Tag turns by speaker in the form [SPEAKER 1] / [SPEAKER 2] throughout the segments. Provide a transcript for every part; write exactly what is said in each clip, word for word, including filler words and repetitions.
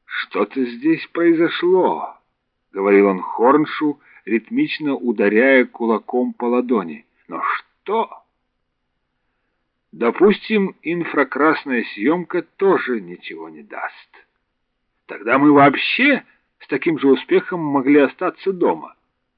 [SPEAKER 1] «Что-то здесь произошло», — говорил он Хорншу, ритмично ударяя кулаком по ладони. «Но что?» «Допустим, инфракрасная съемка тоже ничего не даст. Тогда мы вообще с таким же успехом могли остаться дома».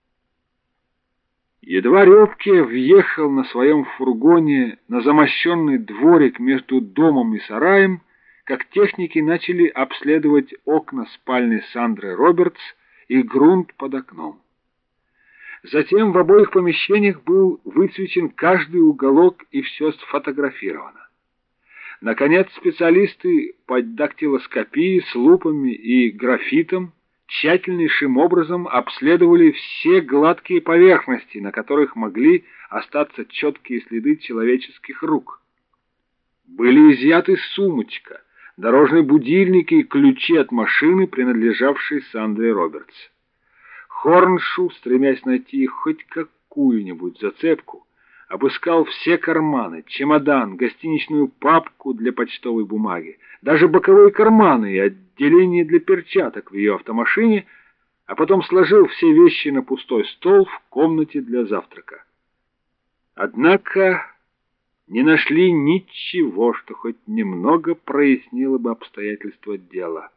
[SPEAKER 1] Едва Рёбке въехал на своем фургоне на замощенный дворик между домом и сараем, как техники начали обследовать окна спальни Сандры Робертс и грунт под окном. Затем в обоих помещениях был высвечен каждый уголок и все сфотографировано. Наконец специалисты по дактилоскопии с лупами и графитом тщательнейшим образом обследовали все гладкие поверхности, на которых могли остаться четкие следы человеческих рук. Были изъяты сумочка, дорожный будильник и ключи от машины, принадлежавшей Сандре Робертс. Хорншу, стремясь найти хоть какую-нибудь зацепку, обыскал все карманы, чемодан, гостиничную папку для почтовой бумаги, даже боковые карманы и отделение для перчаток в ее автомашине, а потом сложил все вещи на пустой стол в комнате для завтрака. Однако не нашли ничего, что хоть немного прояснило бы обстоятельства дела.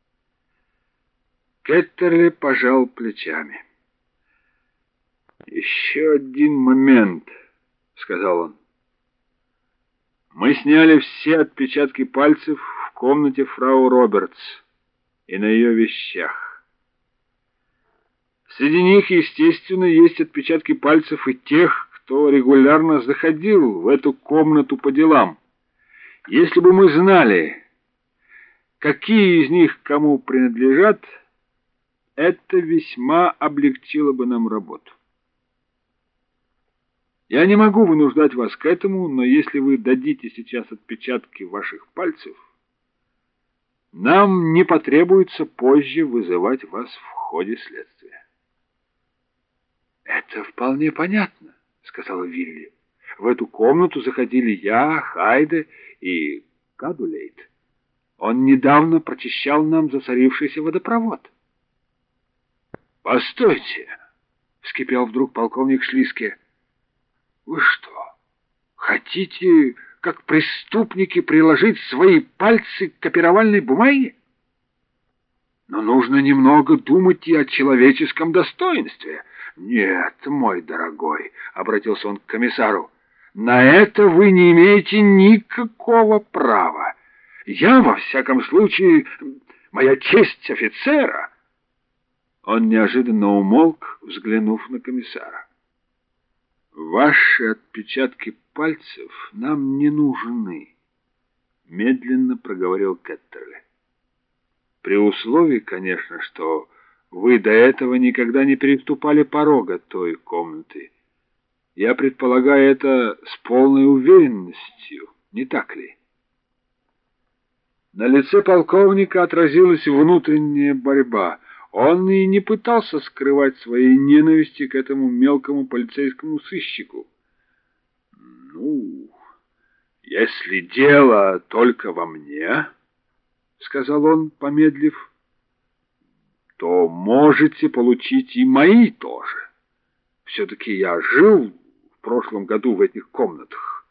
[SPEAKER 1] Кеттерли пожал плечами. «Еще один момент», — сказал он. «Мы сняли все отпечатки пальцев в комнате фрау Робертс и на ее вещах. Среди них, естественно, есть отпечатки пальцев и тех, кто регулярно заходил в эту комнату по делам. Если бы мы знали, какие из них кому принадлежат, это весьма облегчило бы нам работу. Я не могу вынуждать вас к этому, но если вы дадите сейчас отпечатки ваших пальцев, нам не потребуется позже вызывать вас в ходе следствия». «Это вполне понятно», — сказала Вилли. «В эту комнату заходили я, Хайде и Кадулейт. Он недавно прочищал нам засорившийся водопровод». «Постойте!» — вскипел вдруг полковник Шлиске. «Вы что, хотите, как преступники, приложить свои пальцы к копировальной бумаге? Но нужно немного думать и о человеческом достоинстве». «Нет, мой дорогой», — обратился он к комиссару, — «на это вы не имеете никакого права. Я, во всяком случае, моя честь офицера». Он неожиданно умолк, взглянув на комиссара. «Ваши отпечатки пальцев нам не нужны», — медленно проговорил Кеттерли. «При условии, конечно, что вы до этого никогда не переступали порога той комнаты. Я предполагаю это с полной уверенностью, не так ли?» На лице полковника отразилась внутренняя борьба. Он и не пытался скрывать своей ненависти к этому мелкому полицейскому сыщику. «Ну, если дело только во мне, — сказал он, помедлив, — то можете получить и мои тоже. Все-таки я жил в прошлом году в этих комнатах».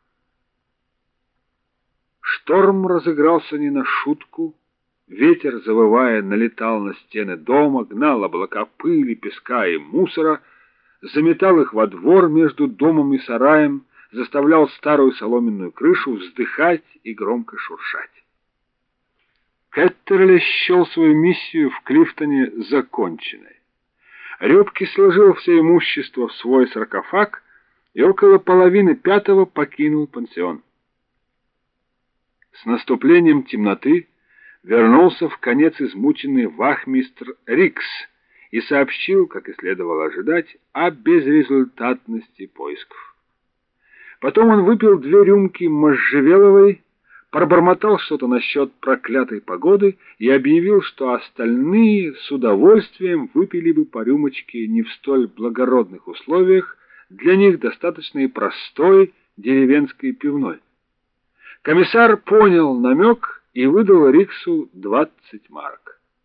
[SPEAKER 1] Шторм разыгрался не на шутку. Ветер, завывая, налетал на стены дома, гнал облака пыли, песка и мусора, заметал их во двор между домом и сараем, заставлял старую соломенную крышу вздыхать и громко шуршать. Кеттерли счел свою миссию в Клифтоне законченной. Рёбке сложил все имущество в свой саркофаг и около половины пятого покинул пансион. С наступлением темноты вернулся в конец измученный вахмистр Рикс и сообщил, как и следовало ожидать, о безрезультатности поисков. Потом он выпил две рюмки можжевеловой, пробормотал что-то насчет проклятой погоды и объявил, что остальные с удовольствием выпили бы по рюмочке не в столь благородных условиях, для них достаточно и простой деревенской пивной. Комиссар понял намек и выдал Риксу двадцать марок.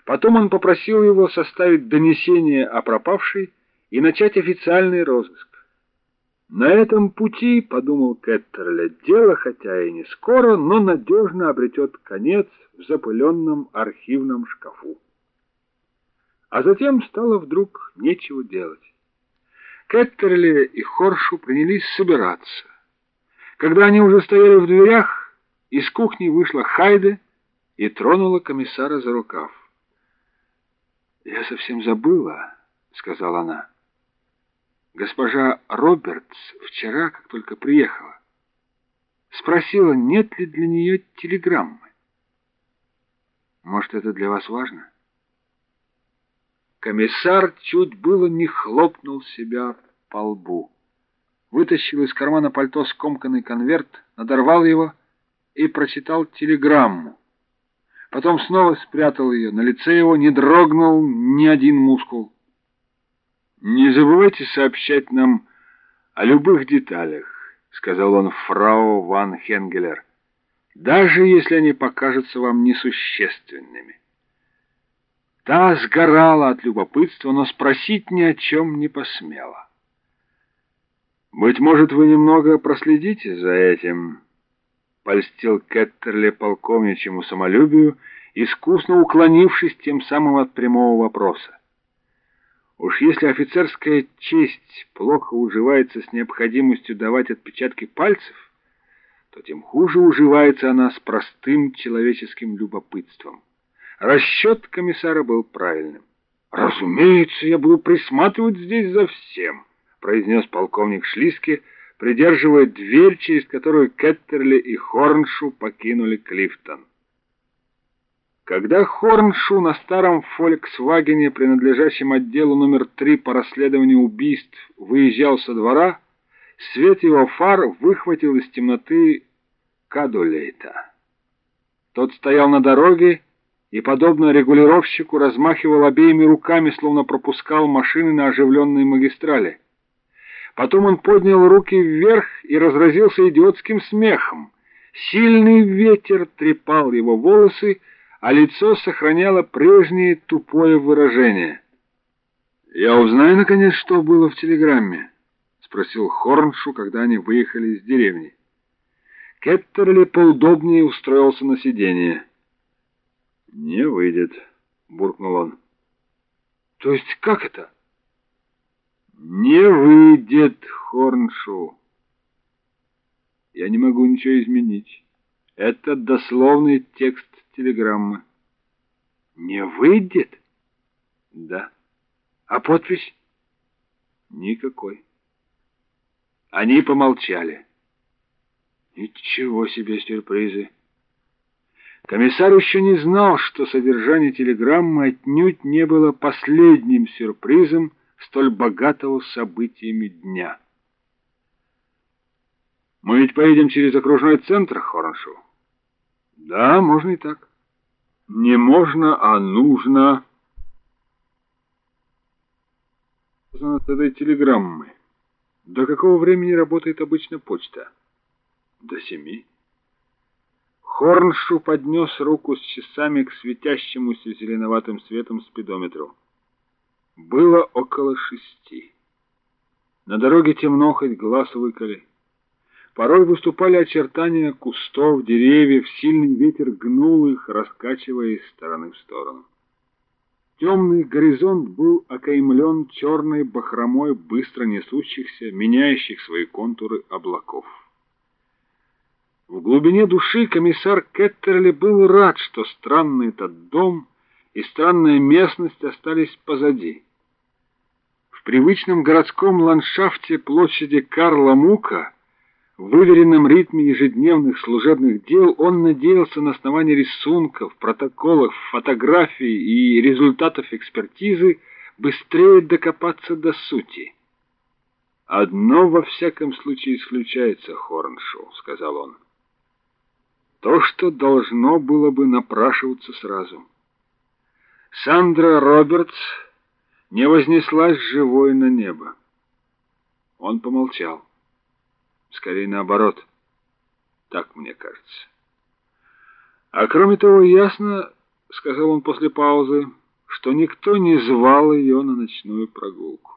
[SPEAKER 1] Потом он попросил его составить донесение о пропавшей и начать официальный розыск. На этом пути, подумал Кеттерли, дело хотя и не скоро, но надежно обретет конец в запыленном архивном шкафу. А затем стало вдруг нечего делать. Кеттерли и Хоршу принялись собираться. Когда они уже стояли в дверях, из кухни вышла Хайде и тронула комиссара за рукав. «Я совсем забыла», — сказала она. «Госпожа Робертс вчера, как только приехала, спросила, нет ли для нее телеграммы. Может, это для вас важно?» Комиссар чуть было не хлопнул себя по лбу. Вытащил из кармана пальто скомканный конверт, надорвал его и прочитал телеграмму. Потом снова спрятал ее. На лице его не дрогнул ни один мускул. «Не забывайте сообщать нам о любых деталях», — сказал он фрау ван Хенгелер, «даже если они покажутся вам несущественными». Та сгорала от любопытства, но спросить ни о чем не посмела. «Быть может, вы немного проследите за этим», — польстил Кеттерли полковничьему самолюбию, искусно уклонившись тем самым от прямого вопроса. Уж если офицерская честь плохо уживается с необходимостью давать отпечатки пальцев, то тем хуже уживается она с простым человеческим любопытством. Расчет комиссара был правильным. «Разумеется, я буду присматривать здесь за всем», — произнес полковник Шлиски, придерживая дверь, через которую Кеттерли и Хорншу покинули Клифтон. Когда Хорншу на старом «Фольксвагене», принадлежащем отделу номер три по расследованию убийств, выезжал со двора, свет его фар выхватил из темноты Кадулейта. Тот стоял на дороге и, подобно регулировщику, размахивал обеими руками, словно пропускал машины на оживленной магистрали. Потом он поднял руки вверх и разразился идиотским смехом. Сильный ветер трепал его волосы, а лицо сохраняло прежнее тупое выражение. «Я узнаю, наконец, что было в телеграмме?» — спросил Хорншу, когда они выехали из деревни. Кеттерли поудобнее устроился на сиденье. «Не выйдет», — буркнул он. «То есть как это?» «Не выйдет, Хорншу. Я не могу ничего изменить. Это дословный текст телеграммы». «Не выйдет?» «Да». «А подпись?» «Никакой». Они помолчали. «Ничего себе сюрпризы!» Комиссар еще не знал, что содержание телеграммы отнюдь не было последним сюрпризом столь богатого событиями дня. «Мы ведь поедем через окружной центр, Хорншу?» «Да, можно и так». «Не можно, а нужно». «С этой телеграммы. До какого времени работает обычно почта?» «До семи». Хорншу поднес руку с часами к светящемуся зеленоватым светом спидометру. Было около шести. На дороге темно, хоть глаз выколи. Порой выступали очертания кустов, деревьев, сильный ветер гнул их, раскачивая из стороны в сторону. Темный горизонт был окаймлен черной бахромой быстро несущихся, меняющих свои контуры облаков. В глубине души комиссар Кеттерли был рад, что странный этот дом и странная местность остались позади. В привычном городском ландшафте площади Карла Мука, в выверенном ритме ежедневных служебных дел, он надеялся на основании рисунков, протоколов, фотографий и результатов экспертизы быстрее докопаться до сути. «Одно во всяком случае исключается, Хорншу», — сказал он. «То, что должно было бы напрашиваться сразу. Сандра Робертс не вознеслась живой на небо». Он помолчал. «Скорее наоборот, так мне кажется. А кроме того, ясно, — сказал он после паузы, — что никто не звал ее на ночную прогулку.